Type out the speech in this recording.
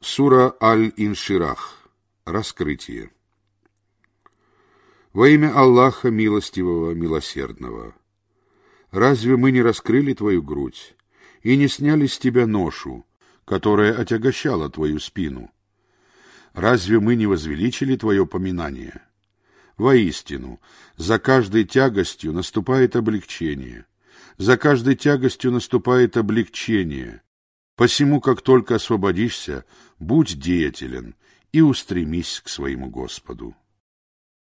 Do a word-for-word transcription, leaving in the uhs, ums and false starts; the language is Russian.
Сура Аль-Инширах. Раскрытие. Во имя Аллаха Милостивого, Милосердного. Разве мы не раскрыли твою грудь и не сняли с тебя ношу, которая отягощала твою спину? Разве мы не возвеличили твое поминание? Воистину, за каждой тягостью наступает облегчение, за каждой тягостью наступает облегчение. Посему, как только освободишься, будь деятелен и устремись к своему Господу.